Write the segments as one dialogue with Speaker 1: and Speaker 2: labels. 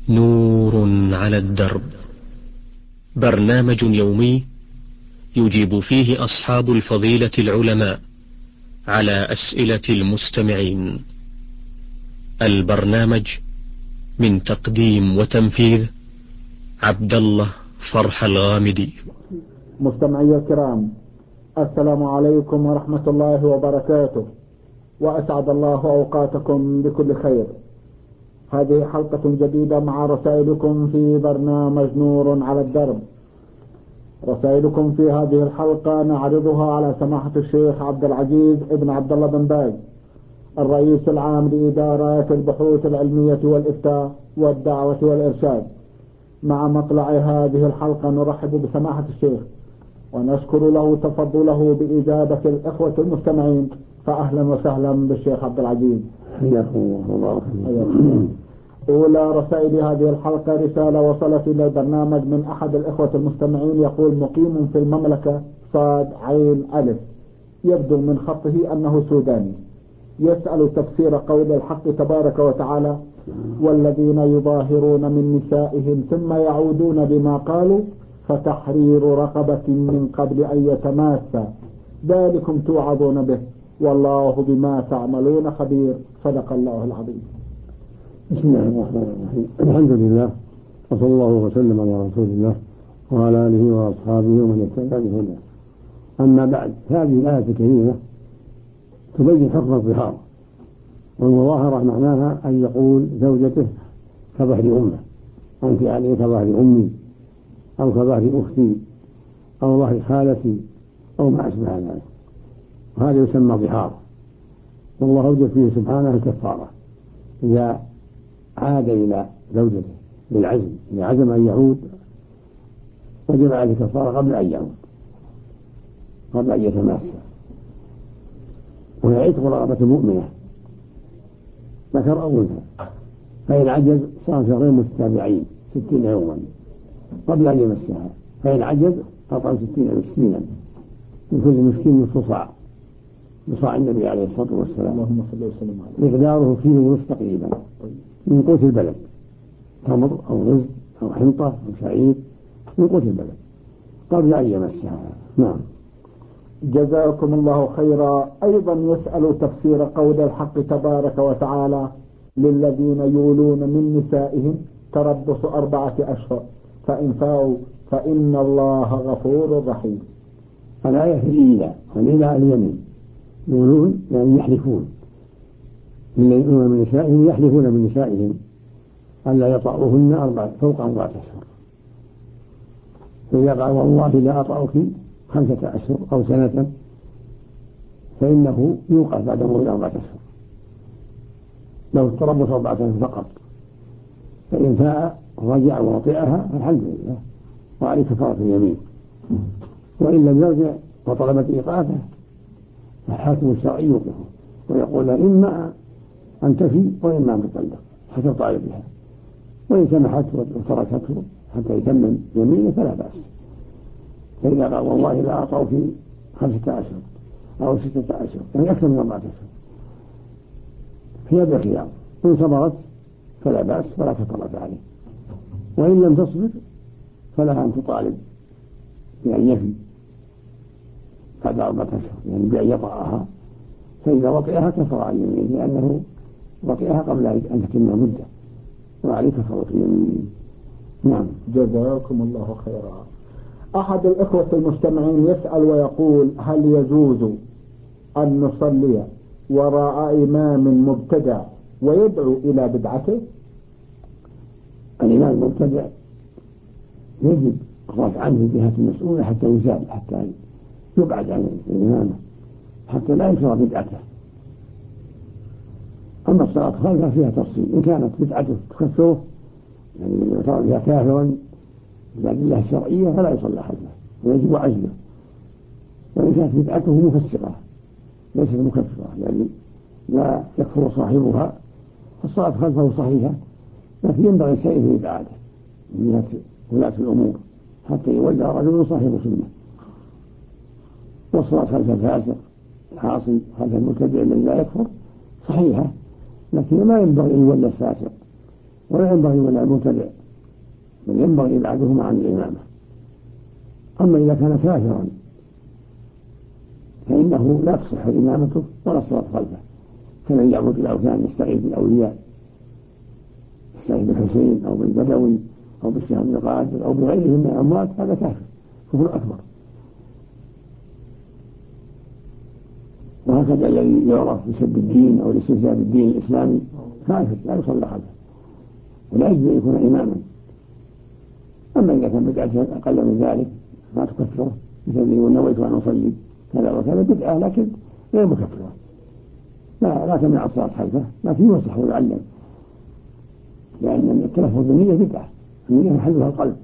Speaker 1: نور على الدرب، برنامج يومي يجيب فيه أصحاب الفضيلة العلماء على أسئلة المستمعين. البرنامج من تقديم وتنفيذ عبد الله فرح الغامدي.
Speaker 2: مستمعي الكرام، السلام عليكم ورحمة الله وبركاته، وأسعد الله أوقاتكم بكل خير. هذه حلقة جديدة مع رسائلكم في برنامج نور على الدرب. رسائلكم في هذه الحلقة نعرضها على سماحة الشيخ عبد العزيز ابن عبد الله بن باز، الرئيس العام لإدارات البحوث العلمية والإفتاء والدعوة والإرشاد. مع مطلع هذه الحلقة نرحب بسماحة الشيخ ونشكر له تفضله بإجابة الإخوة المستمعين، فأهلا وسهلا بالشيخ عبد العزيز.
Speaker 3: حياكم الله.
Speaker 2: أولى رسائل هذه الحلقة رسالة وصلت إلى البرنامج من أحد الإخوة المستمعين، يقول: مقيم في المملكة صاد عين ألف، يبدو من خطه أنه سوداني، يسأل تفسير قول الحق تبارك وتعالى: والذين يظاهرون من نسائهم ثم يعودون بما قالوا فتحرير رقبة من قبل أن يتماسا، ذلكم توعظون به والله بما تعملون خبير. صدق الله العظيم.
Speaker 3: بسم الله الرحمن الرحيم. الحمد لله، وصلى الله وسلم على رسول الله وعلى آله وأصحابه ومن اهتدى بهداه. أما بعد، هذه الآية الكريمة تبين حكم الظهار، والمظاهرة معناها أن يقول زوجته كظهر أمه، أنت علي كظهر أمي، أو كظهر أختي، أو ظهر خالتي، أو ما أشبه ذلك، وهذا يسمى ظهار. والله أوجب فيه سبحانه الكفارة إذا عاد إلى زوجته بالعزم، إذا عزم أن يعود وجب عليه الكفارة قبل أن يعود، قبل أن يتماسى. وهي عتق رغبة مؤمنة ذكر أو أنثى، فإن عجز صام شهرين متتابعين 60 يوما قبل أن يمسها، فإن عجز أطعم 60 مسكينا، من كل مسكين نصف صاع، بصاع النبي عليه الصلاة والسلام،
Speaker 2: اللهم صل وسلم عليه،
Speaker 3: مقداره فيه نصف تقريبا من قوت البلد، تمر أو رز أو حنطة أو شعير من قوت البلد قبل أن يمسها. نعم.
Speaker 2: جزاكم الله خيرا. أيضا يسأل تفسير قول الحق تبارك وتعالى: للذين يولون من نسائهم تربص 4 أشهر فإن فاءوا فإن الله غفور رحيم.
Speaker 3: الآية في الإيلاء، والإيلاء اليمين، يولون يعني يحلفون، يولون من نسائهم يحلفون من نسائهم ألا يطأوهن فوق 4 أشهر، فإذا قال والله لا أطأك 5 أشهر أو سنة فإنه يوقع بعد مرور 4 أشهر، لو تربص 4 أشهر فقط، فإن فاء رجع وطئها فالحمد لله وعليه كفارة اليمين، وإن لم يرجع وطلبت إيقافه فالحاكم الشرعي يوقفه ويقول إما أن تفي وإما أن تطلق حسب طالبها، وإن سمحت وتركته حتى يتمم يمينه فلا بأس. فإذا قال والله لا أعطوا في 5 أشهر أو 6 أشهر، يعني أكثر من 4 أشهر، هي بخيار، إن صبرت فلا بأس ولا كفارة عليه، وإن لم تصبر فلها أن تطالب بأن يفي بعد 4 أشهر، يعني بأن يطأها، فإذا وطئها كفر عن يمينه لأنه وطئها قبل أن تتم مدة وعليه كفارة اليمين. نعم.
Speaker 2: جزاكم الله خيرا. أحد الإخوة المستمعين يسأل ويقول: هل يجوز أن نصلي وراء إمام مبتدع ويدعو إلى بدعته؟
Speaker 3: الإمام المبتدع يجب الرفع عنه الجهات المسؤولة حتى يزال، حتى يبعد عن الإمامة، حتى لا ينشر بدعته. أما الصلاة خلفها فيها تفصيل، إن كانت بدعته تكفره يعني يعتبر فيها كافرا بالأدلة الشرعية فلا يصلى خلفه ويجب عزله، وإن كانت بدعته مفسرة ليست مكفرة يعني لا يكفر صاحبها فالصلاة خلفه صحيحة، لكن ينبغي السائل في إبعاده من ولاة الأمور حتى يولى رجل صاحب سنة. والصلاة خلف الفاسق العاصي خلف المبتدع الذي لا يكفر صحيحة، لكن ما ينبغي أن يولى الفاسق ولا ينبغي ولا المبتدع، بل ينبغي إبعادهما عن الإمامة. أما إذا كان كافرا فإنه لا تصح إمامته ولا الصلاة خلفه، كمن يعبد الأوثان يستعيذ بالأولياء، يستعيذ بالحسين أو بالبدوي أو بالشيخ بن القادر أو بغيرهم من الأموات، هذا كافر كفر أكبر. وهكذا الذي يعرف بسب الدين أو الاستهزاء بالدين الإسلامي كافر لا يصلى خلفه ولا يجب أن يكون إماما. أما إذا كان بدعة أقل من ذلك ما تكفره، مثل يقول نويت أن أصلي كذا وكذا، بدعة لكن غير مكفرة، لا تمنع الصلاة خلفه، لكن ينصح ويعلم، لأن التلفظ بالنية بدعة، النية محلها القلب.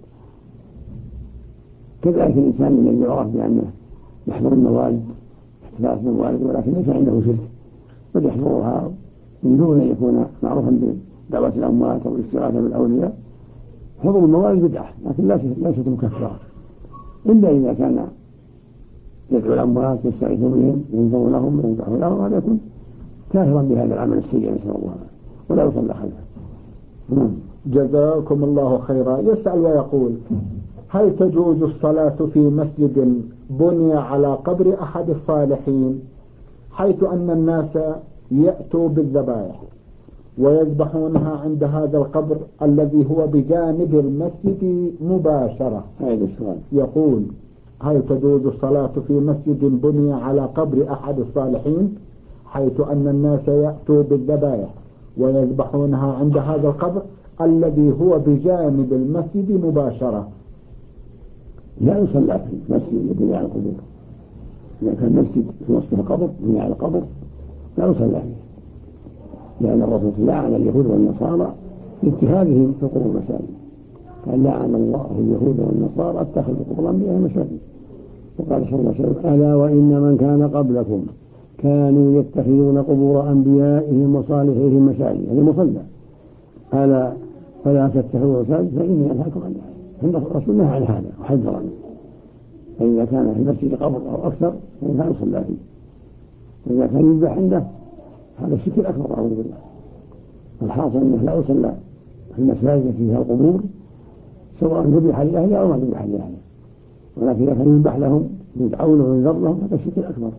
Speaker 3: كذلك الإنسان الذي يعرف بأنه يحضر الموالد احتفالات الموالد ولكن ليس عنده شرك، بل يحضرها من دون أن يكون معروفا بدعوة الأموات أو الاستغاثة بالأولياء، حضور الموالد بدعة لكن ليست مكفرة، إلا إذا كان يدعو الأموات يستغيث بهم ينظر لهم وينفع لهم، هذا يكون كافرا بهذا العمل السيء نسأل الله ولا يصلى خلفه.
Speaker 2: جزاكم الله خيرا. يسأل ويقول: هل تجوز الصلاة في مسجد بني على قبر أحد الصالحين، حيث أن الناس يأتوا بالذبائح ويذبحونها عند هذا القبر الذي هو بجانب المسجد مباشرة؟
Speaker 3: هذا السؤال.
Speaker 2: يقول: هل تجوز الصلاة في مسجد بني على قبر أحد الصالحين حيث أن الناس يأتوا بالذبائح ويذبحونها عند هذا القبر الذي هو بجانب المسجد مباشرة؟
Speaker 3: لا يصلى في مسجد يبني على القبور، إذا كان مسجد في وسط القبر يبني على القبر لا يصلى فيه، لأن الرسول لعن اليهود والنصارى لاتخاذهم في القبور مساجد، قال: لعن الله اليهود والنصارى اتخذوا قبور أنبيائهم مساجد. وقال صلى الله عليه وسلم: ألا وإن من كان قبلكم كانوا يتخذون قبور أنبيائهم وصالحيهم مساجد، يعني مصلى، ألا فلا تتخذوا مساجد فإني أنهاكم عن ذلك. عند الرسول نهى عن هذا وحذرنا، فإذا كان في المسجد قبر أو أكثر فإنه لا يصلى فيه، وإذا كان يذبح عنده هذا الشرك الأكبر أعوذ بالله. الحاصل أنه لا يصلى في المساجد فيها القبور سواء ذبح لأهلها أو ما ذبح لأهلها، ولكن إذا كان يذبح لهم يدعون وينذر لهم هذا الشرك الأكبر،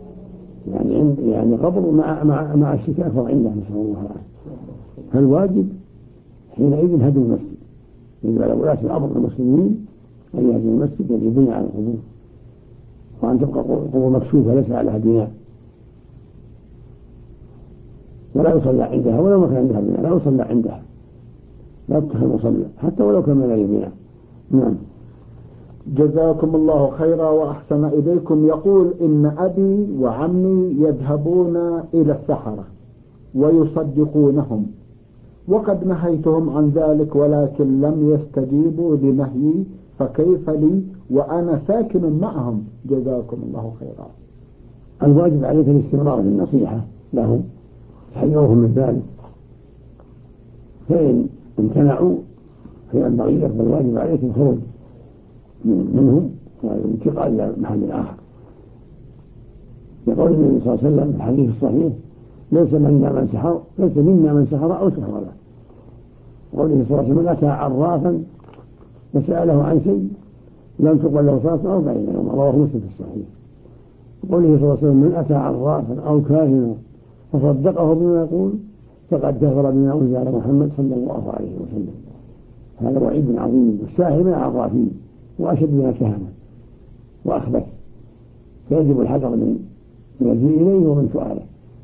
Speaker 3: يعني قبر مع الشرك الأكبر عنده نسأل الله العافية. فالواجب حينئذ هدم المسجد، يجب على ولاة الأمر المسلمين أن يهدموا المسجد الذي بني على القبور، وأن تبقى القبور مكشوفة ليس عليها بناء، ولا يصلى عندها ولو ما كان عندها بناء، لا يصلى عندها، لا تتخذ مصلى حتى ولو كان من بناء. نعم.
Speaker 2: جزاكم الله خيرا وأحسن إليكم. يقول: إن أبي وعمي يذهبون إلى السحرة ويصدقونهم، وقد نهيتهم عن ذلك ولكن لم يستجيبوا لنهيي، فكيف لي وأنا ساكن معهم؟ جزاكم الله خيرا.
Speaker 3: الواجب عليك الاستمرار في النصيحة لهم، تحذرهم من ذلك، فإن امتنعوا فينبغي لك الواجب عليك الخروج منهم والانتقال إلى محل آخر. يقول النبي صلى الله عليه وسلم في الحديث الصحيح: ليس منا من سحر أو سحر له. قوله صلى الله عليه وسلم: من أتى عرافا فسأله عن شيء لم تقبل له صلاة 40 يوما، رواه مسلم في الصحيح. قوله صلى الله عليه وسلم: من أتى عرافا أو كاهنا فصدقه بما يقول فقد كفر بما أنزل على محمد صلى الله عليه وسلم. هذا وعيد عظيم، والساحر من العرافين وأشد من الكهنة وأخبث، فيجب الحذر من المجيء إليه ومن سؤاله.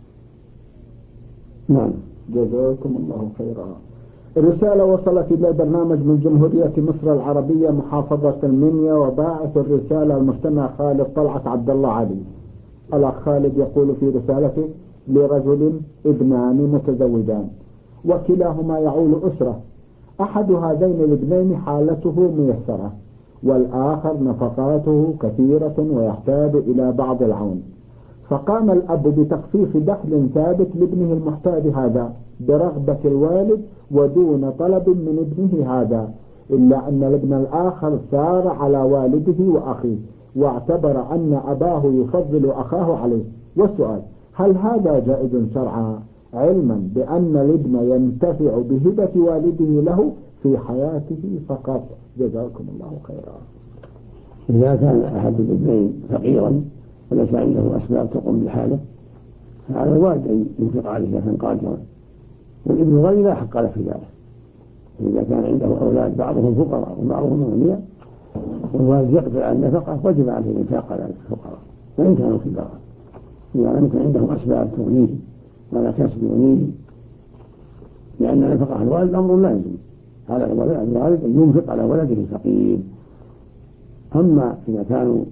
Speaker 3: نعم.
Speaker 2: جزاكم الله خيرا. رسالة وصلت إلى برنامج من جمهورية مصر العربية محافظة المنيا، وباعث الرسالة المستمع خالد طلعت عبد الله علي. الأخ خالد يقول في رسالته: لرجل ابنان متزوجان وكلاهما يعول أسرة، أحد هذين الابنين حالته ميسرة والآخر نفقاته كثيرة ويحتاج إلى بعض العون، فقام الأب بتخصيص دخل ثابت لابنه المحتاج هذا برغبة الوالد ودون طلب من ابنه هذا، إلا أن الابن الآخر سار على والده وأخيه واعتبر أن أباه يفضل أخاه عليه. والسؤال: هل هذا جائز شرعا علما بأن الابن ينتفع بهبة والده له في حياته فقط. جزاكم الله خيرا.
Speaker 3: إذا كان أحد الابنين فقيرا وليس عنده أسباب تقوم بحاله فعلى الوالد أن ينفق عليه إذا كان قادرا، والابن غني لا حق له في ذلك. إذا كان عنده أولاد بعضهم فقراء وبعضهم أغنياء والوالد يقدر على النفقة وجب عليه الإنفاق على الفقراء وإن كانوا كبارا، إذا لم يكن عندهم أسباب تغنيهم ولا كسب يغنيهم، لأن نفقة الوالد أمر لازم على الوالد أن ينفق على ولده الفقير. أما إذا كانوا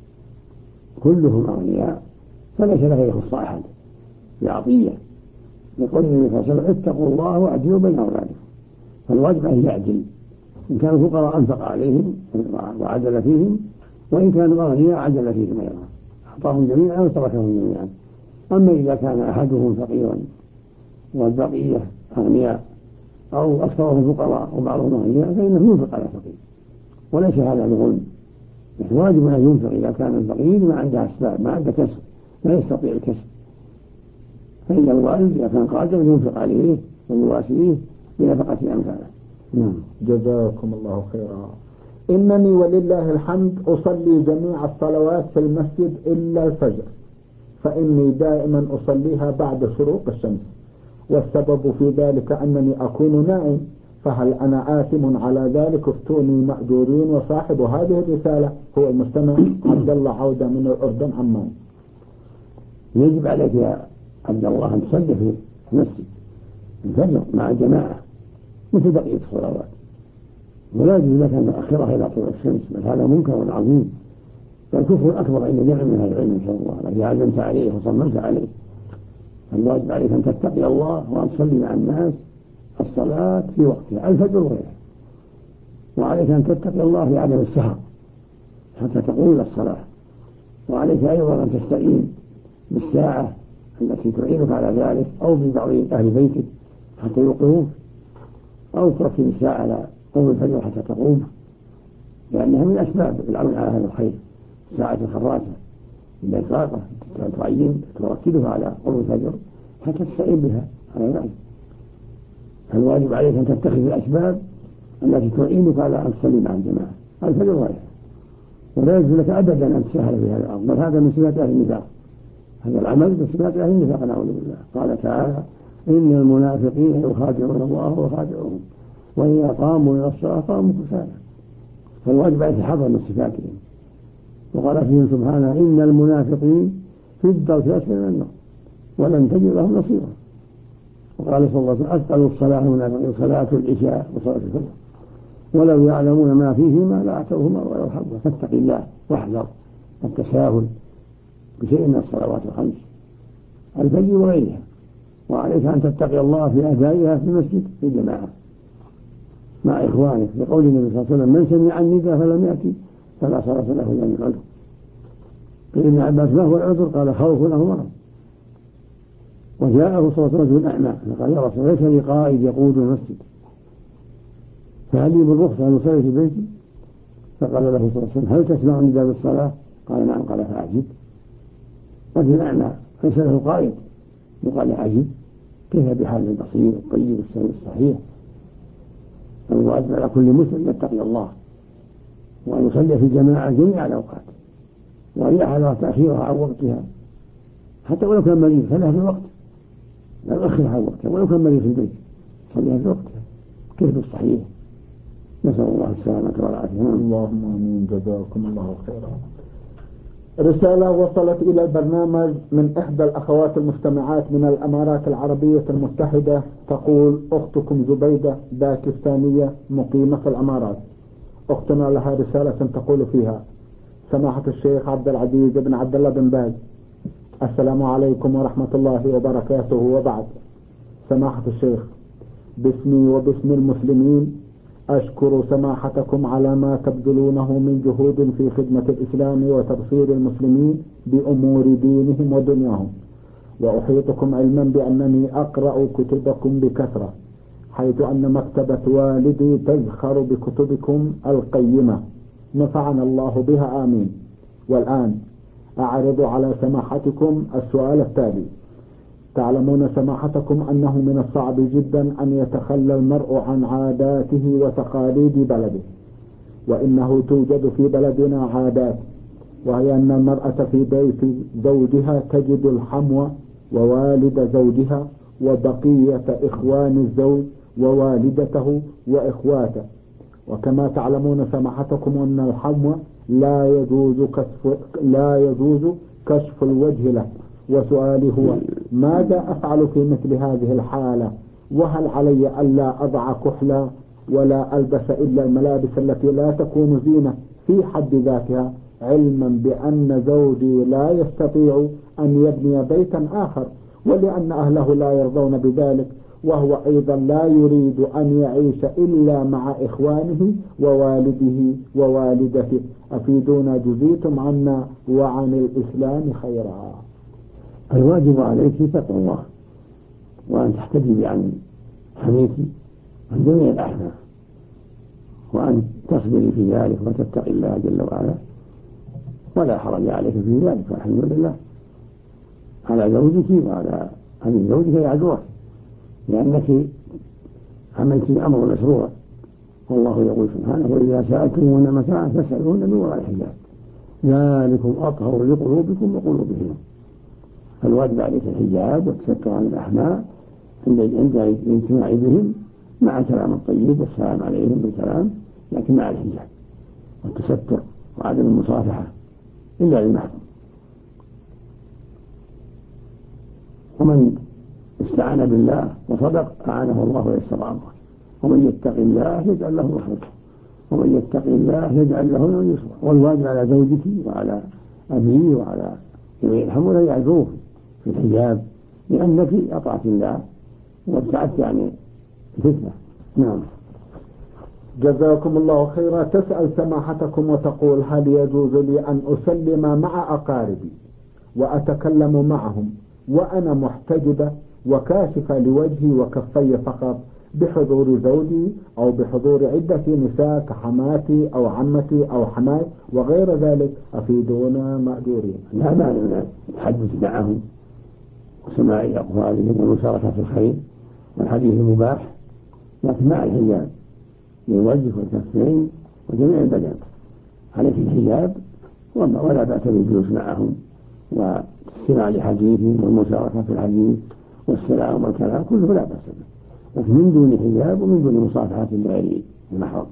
Speaker 3: كلهم أغنياء فليس له يخص أحد بعطية، يقول النبي صلى الله عليه وسلم اتقوا الله واعدلوا بين أولادكم، فالواجب أن يعدل، إن كانوا فقراء أنفق عليهم وعدل فيهم، وإن كانوا أغنياء عدل فيهم أيضا، أعطاهم جميعا وتركهم جميعا. أما إذا كان أحدهم فقيرا والبقية أغنياء أو أكثرهم فقراء وبعضهم أغنياء فإنه ينفق على الفقير، وليس هذا بظلم، واجب أن ينفق إذا كان الفقير ما عنده أسباب، ما عنده كسب، لا يستطيع الكسب، فإن الوالد إذا كان قادر ينفق عليه ويواسيه بنفقة أمثاله. نعم.
Speaker 2: جزاكم الله خيرا. إنني ولله الحمد أصلي جميع الصلوات في المسجد إلا الفجر، فإني دائما أصليها بعد شروق الشمس، والسبب في ذلك أنني أكون نائم، فهل أنا آثم على ذلك؟ افتوني مأجورين. وصاحب هذه الرسالة هو المستمع عبد الله عودة من الأردن عمان.
Speaker 3: يجب عليك يا عبد الله أن تصلي في المسجد الفجر مع الجماعة مثل بقية الصلوات، ولا يجوز لك أن تؤخرها إلى طلوع الشمس، بل هذا منكر عظيم، بل كفر أكبر عند جمع من أهل العلم إن شاء الله، إذا عزمت عليه وصممت عليه. الواجب عليك أن تتقي الله وأن تصلي مع الناس الصلاة في وقتها الفجر وغيرها، وعليك أن تتقي الله في عدم السهر حتى تقوم الصلاة، وعليك أيضا أن تستعين بالساعة التي تعينك على ذلك أو ببعض أهل بيتك حتى يوقظوك، أو تركب الساعة على قوم الفجر حتى تقوم، لأنها من أسباب العون على هذا الخير. ساعة الخراسة الإطلاقة تعين تركبها على قوم الفجر حتى تستعين بها على ذلك. فالواجب عليك أن تتخذ الأسباب التي تعينك على أن تصلي مع الجماعة الفجر وغيرها، ولا يجوز لك أبدا أن تسهل في هذا الأمر، بل هذا من صفات أهل النفاق، هذا العمل من صفات أهل النفاق نعوذ بالله. قال تعالى إن المنافقين يخادعون الله وخادعهم وإذا قاموا إلى الصلاة قاموا كسالى، فالواجب عليك الحذر من صفاتهم. وقال فيهم سبحانه إن المنافقين في الدرك الأسفل من النار ولن تجد لهم نصيرا. وقال صلى الله عليه وسلم أثقل الصلاة المنافقين صلاة العشاء وصلاة الفجر ولو يعلمون ما فيهما لأتوهما ولو حبوا، فاتق الله واحذر التساهل بشيء من الصلوات الخمس الفجر وغيرها، وعليك أن تتقي الله في أدائها في المسجد في الجماعة مع إخوانك، لقول النبي صلى الله عليه وسلم من سمع النداء فلم يأتي فلا صلاة له إلا من عذر. قيل ابن عباس ما هو العذر؟ قال خوف أو مرض. وجاءه صلى الله عليه وسلم أعمى فقال يا رسول ليس لي قائد يقود المسجد فهل لي بالرخصة أن أصلي في بيتي؟ فقال له صلى الله عليه وسلم هل تسمع النداء بالصلاة؟ قال نعم. قال فأعجب. رجل الأعمى ليس له قائد يقال أعجب، كيف بحال البصير الطيب السليم الصحيح؟ الواجب على كل مسلم يتقي الله وأن يصلي في الجماعة جميع الأوقات، وأن يحذر تأخيرها عن وقتها حتى ولو كان مريض صليها في الوقت، لا يؤخرها عن وقتها، ولو كان مريض في البيت صليها في وقتها كيف الصحيح. نسأل الله السلامة والعافية.
Speaker 2: اللهم آمين. جزاكم الله خيرا. رسالة وصلت إلى البرنامج من إحدى الأخوات المستمعات من الأمارات العربية المتحدة، تقول أختكم زبيدة باكستانية مقيمة في الأمارات. أختنا لها رسالة تقول فيها: سماحة الشيخ عبد العزيز بن عبد الله بن باز، السلام عليكم ورحمة الله وبركاته. وبعد، سماحة الشيخ، باسمي وباسم المسلمين أشكر سماحتكم على ما تبذلونه من جهود في خدمة الإسلام وتبصير المسلمين بأمور دينهم ودنياهم، وأحيطكم علما بأنني أقرأ كتبكم بكثرة، حيث أن مكتبة والدي تزخر بكتبكم القيمة، نفعنا الله بها آمين. والآن أعرض على سماحتكم السؤال التالي: تعلمون سماحتكم أنه من الصعب جدا أن يتخلى المرء عن عاداته وتقاليد بلده، وإنه توجد في بلدنا عادات، وهي أن المرأة في بيت زوجها تجد الحمو ووالد زوجها وبقية إخوان الزوج ووالدته وإخواته. وكما تعلمون سماحتكم أن الحمو لا يجوز كشف الوجه له. وسؤالي هو: ماذا أفعل في مثل هذه الحالة؟ وهل علي ألا أضع كحلا ولا ألبس إلا الملابس التي لا تكون زينة في حد ذاتها، علما بأن زوجي لا يستطيع أن يبني بيتا آخر، ولأن أهله لا يرضون بذلك، وهو أيضا لا يريد أن يعيش إلا مع إخوانه ووالده ووالدته؟ أفيدونا جزيتم عنا وعن الإسلام خيرا.
Speaker 3: الواجب عليك تقوى الله، وأن تحتجبي عن حميك عن جميع الأحكام، وأن تصبري في ذلك وتتقي الله جل وعلا، ولا حرج عليك في ذلك، والحمد لله على زوجك وعلى أن زوجك يعذرك، لأنك عملت الأمر مشروع، والله يقول سبحانه: وإذا سألتموهن متاعا فاسألوهن من وراء الحجاب ذلكم أطهر لقلوبكم وقلوبهم. فالواجب عليك الحجاب والتستر عن الأحماء عند الاجتماع بهم، مع الكلام الطيب والسلام عليهم بالكلام، لكن مع الحجاب والتستر وعدم المصافحة إلا للمحرم. ومن استعان بالله وصدق أعانه الله ويسر أمره، ومن يتق الله يجعل له مخرجا، ومن يتق الله يجعل له من يسرا. والواجب على زوجك وعلى أبيه وعلى جميع الحمولة يعذروك في الحجاب، لأنك أطعت الله وابتعدت عن الفتنة. نعم.
Speaker 2: جزاكم الله خيرا. تسأل سماحتكم وتقول: هل يجوز لي أن أسلم مع أقاربي وأتكلم معهم وأنا محتجبة وكاشفة لوجهي وكفي فقط، بحضور زوجي أو بحضور عدة نساء كحماتي أو عمتي أو حماي وغير ذلك؟ أفيدونا مأجورين.
Speaker 3: لا مانع من التحدث معهم وسماع أقوالهم والمشاركة في الخير والحديث المباح، لكن مع الحجاب للوجه والكفين وجميع البدن. عليك الحجاب ولا بأس بالجلوس معهم والاستماع لحديثهم والمشاركة في الحديث والسلام والكلام، كله لا بأس به، لكن من دون حجاب ومن دون مصافحة غير المحرم.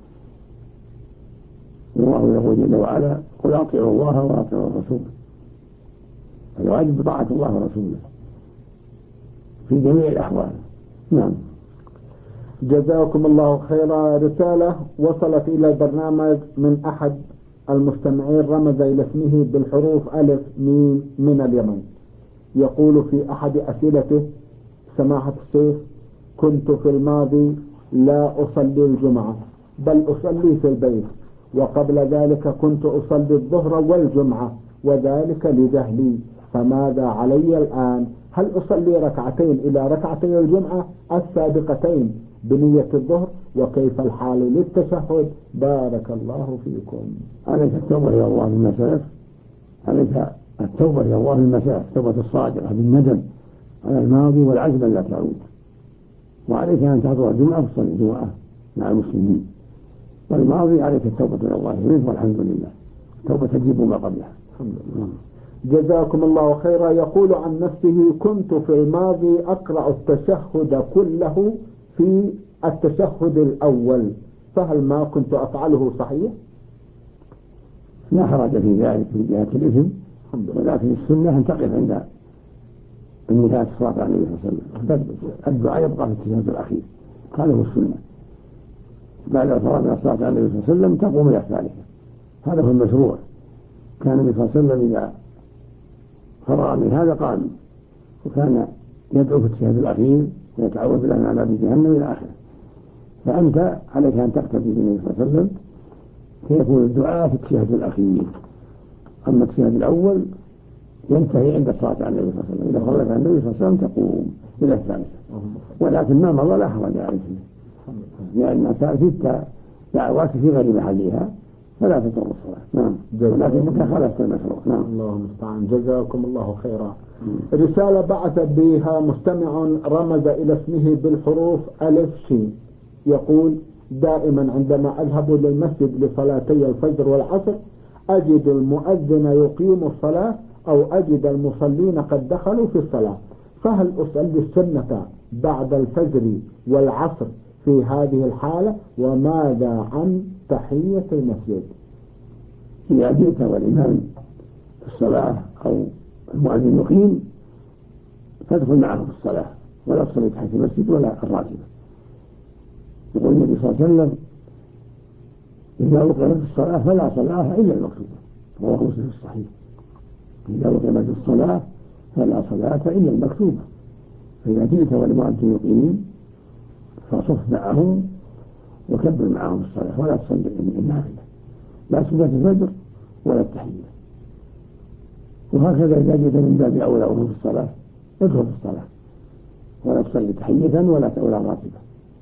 Speaker 3: الله يقول جل وعلا: قل أطيعوا الله وأطيعوا الرسول. الواجب بطاعة الله ورسوله في جميع الأحوال. نعم.
Speaker 2: جزاكم الله خيرا. رسالة وصلت إلى البرنامج من أحد المستمعين، رمز إلى اسمه بالحروف ألف ميم من اليمن. يقول في أحد أسئلته: سماحة الشيخ، كنت في الماضي لا أصلي الجمعة بل أصلي في البيت، وقبل ذلك كنت أصلي الظهر والجمعة، وذلك لجهلي، فماذا علي الآن؟ هل أصلي ركعتين إلى ركعتي الجمعة السابقتين بنية الظهر؟ وكيف الحال للتشهد؟ بارك الله فيكم.
Speaker 3: عليك التوبة إلى الله مما سلف، عليك التوبة إلى الله مما سلف، توبة الصادقة بالندم على الماضي والعزم لا تعود. وعليك أن تحضر الجمعة وتصلي الجمعة مع المسلمين، والماضي عليك التوبة إلى الله منه، والحمد لله التوبة تجيب ما قبلها. الحمد لله.
Speaker 2: جزاكم الله خيرا. يقول عن نفسه: كنت في الماضي أقرأ التشهد كله في التشهد الأول، فهل ما كنت أفعله صحيح؟
Speaker 3: لا حرج في ذلك من جهة الإثم، ولكن السنة أن تقف عند انتهاء الصلاة على النبي صلى الله عليه وسلم، الدعاء يبقى في التشهد الأخير، هذا هو السنة. بعد الفراغ من الصلاة على النبي صلى الله عليه وسلم تقوم إلى الثالثة، هذا هو المشروع. كان النبي صلى الله عليه وسلم إذا فرغ من هذا قام، وكان يدعو في التشهد الأخير ويتعوذ بالله من عذاب جهنم إلى آخره. فأنت عليك أن تقتدي بالنبي صلى الله عليه وسلم فيكون الدعاء في التشهد الأخير، أما التشهد الأول ينتهي عند الصلاة على النبي صلى الله عليه وسلم. إذا صليت على النبي صلى الله عليه وسلم تقوم إلى الثالثة، ولكن ما مضى لا حرج عليك، لأن ست دعوات في غير محلها فلا تضر الصلاة. نعم، ولكن انت خالفت المشروع. نعم.
Speaker 2: الله المستعان. جزاكم الله خيرا. رسالة بعث بها مستمع رمز إلى اسمه بالحروف ألف شين، يقول: دائما عندما أذهب للمسجد لصلاتي الفجر والعصر أجد المؤذن يقيم الصلاة أو أجد المصلين قد دخلوا في الصلاة، فهل أصلي السنة بعد الفجر والعصر في هذه الحالة؟ وماذا عن تحية المسجد؟
Speaker 3: إذا جئت والإمام في الصلاة أو المؤذن يقيم فادخل معه في الصلاة ولا تصلي تحت المسجد ولا الراتبة. يقول النبي صلى الله عليه وسلم: إذا أقيمت الصلاة فلا صلاة إلا المكتوبة، رواه مسلم في الصحيح. إذا أقيمت الصلاة فلا صلاة إلا المكتوبة. فإذا جئت والمؤذن يقيم فصف معه وكبر معه في الصلاة ولا تصلي النافلة، لا سنة الفجر ولا التحية. وهكذا إذا جئت من باب أولى وهو في الصلاة ادخل في الصلاة ولا تصلي تحية ولا راتبة.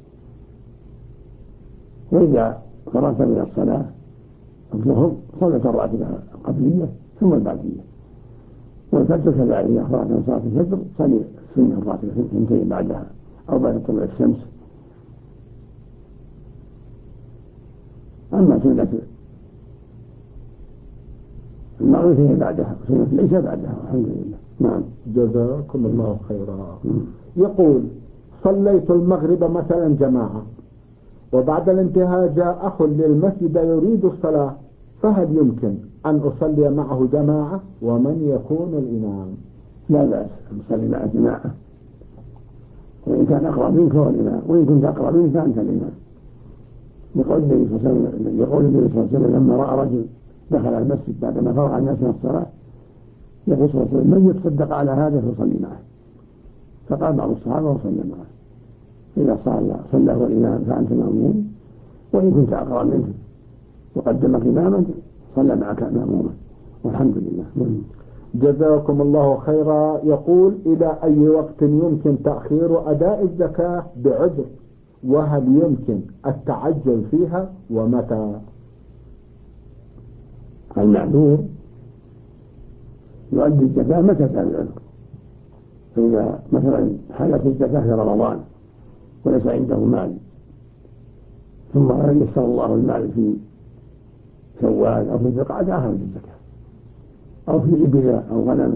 Speaker 3: وإذا فرغت من الصلاة الظهر صلت الراتبة القبلية ثم البعدية، والفجر كذلك إذا فرغت من صلاة الفجر صلي السنة الراتبة ثنتين بعدها أو بعد طلوع الشمس. أما سنة المغرب هي بعدها وسنة العشاء بعدها، الحمد لله. نعم.
Speaker 2: جزاكم الله خيرا. يقول: صليت المغرب مثلا جماعة، وبعد الانتهاء جاء أخ للمسجد يريد الصلاة، فهل يمكن أن أصلي معه جماعة؟ ومن يكون الإمام؟
Speaker 3: لا بأس أن تصلي مع جماعة، وإن كان أقرب منك هو الإمام، وإن كنت أقرب منك فأنت الإمام. يقول النبي صلى الله عليه وسلم لما رأى رجل دخل المسجد بعدما فرغ الناس من الصلاة يقول صلى الله عليه وسلم: من يتصدق على هذا فيصلي معه؟ فقال بعض الصحابة وصلى معه. إذا صلى هو الإمام فأنت مأموم، وإن كنت أقرأ منه وقدمك إماما صلى معك مأموما، والحمد لله.
Speaker 2: جزاكم الله خيرا. يقول: إلى أي وقت يمكن تأخير أداء الزكاة بعذر؟ وهل يمكن التعجل فيها ومتى؟
Speaker 3: المعذور يؤدي الزكاة متى كان العذر. فإذا مثلا حلت الزكاة في رمضان وليس عنده مال، ثم يسر الله المال في شوال أو في ذي القعدة أخرج الزكاة، أو في إبله أو غنمه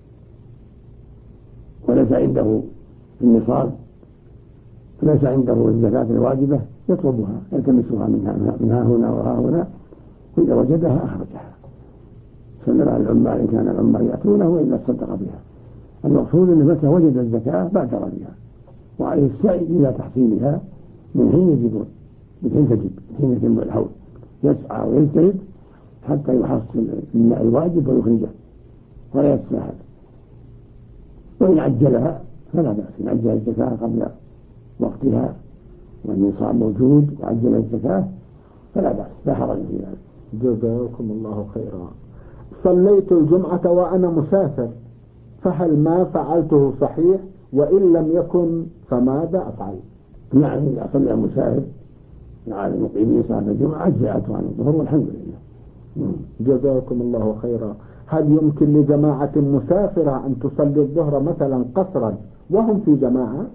Speaker 3: وليس عنده النصاب، ليس عنده الزكاة الواجبة يطلبها يلتمسها منها هنا وها هنا، وإذا وجدها أخرجها سلمها العمال إن كان العمال يأتونه وإلا تصدق بها. المقصود أنه متى وجد الزكاة بادر بها، وعليه السعي إلى تحصيلها من حين يجب، من حين تجب، من حين يتم الحول، يسعى ويجتهد حتى يحصل الماء الواجب ويخرجه ولا يتساهل. وإن عجلها فلا بأس، إن عجل الزكاة قبل وقتها والنصاب موجود وعجل الزكاة فلا بأس، لا حرج في ذلك.
Speaker 2: جزاكم الله خيرا. صليت الجمعة وأنا مسافر، فهل ما فعلته صحيح؟ وإن لم يكن فماذا أفعل؟
Speaker 3: نعم، إذا صلى المسافر مع المقيمين صلاة الجمعة أجزأته عن الظهر والحمد لله.
Speaker 2: جزاكم الله خيرا. هل يمكن لجماعة مسافرة أن تصلي الظهر مثلا قصرا وهم في جماعة؟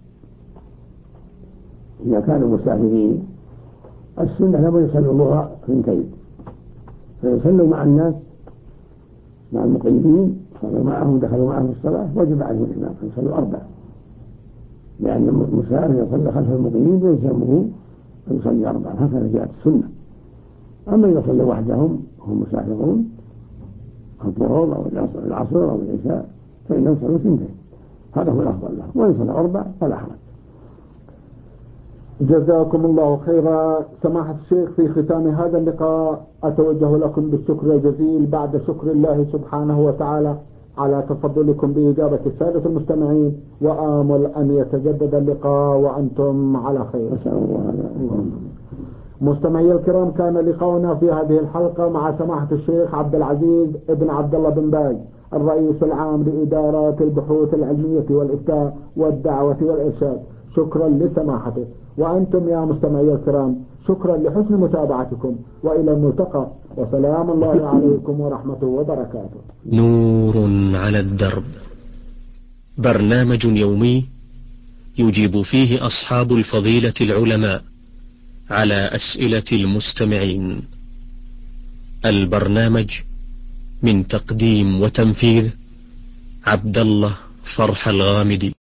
Speaker 3: إذا كانوا مسافرين السنة لما يصلوا الظهر ثنتين، فيصلوا مع الناس مع المقيمين، صلوا معهم دخلوا معهم في الصلاة وجب عليهم الإمام فيصلوا أربعة، لأن المسافر يصلي خلف المقيمين ويسمه فيصلي أربعة، هكذا جاءت السنة. أما إذا صلوا وحدهم وهم مسافرون الظهر أو العصر أو العشاء فإنهم يصلوا ثنتين، هذا هو الأفضل لهم، وإن صلوا أربعة فلا حرج.
Speaker 2: جزاكم الله خيرا. سماحة الشيخ، في ختام هذا اللقاء أتوجه لكم بالشكر الجزيل بعد شكر الله سبحانه وتعالى على تفضلكم بإجابة السادة المستمعين، وآمل أن يتجدد اللقاء وأنتم على خير. مستمعي الكرام، كان لقاؤنا في هذه الحلقة مع سماحة الشيخ عبد العزيز ابن عبد الله بن باز، الرئيس العام لإدارات البحوث العلمية والإفتاء والدعوة والإرشاد. شكرا لسماحته. وأنتم يا مستمعي الكرام شكرا لحسن متابعتكم، وإلى الملتقى، وسلام الله عليكم ورحمته وبركاته.
Speaker 1: نور على الدرب. برنامج يومي يجيب فيه أصحاب الفضيلة العلماء على أسئلة المستمعين. البرنامج من تقديم وتنفيذ عبد الله فرح الغامدي.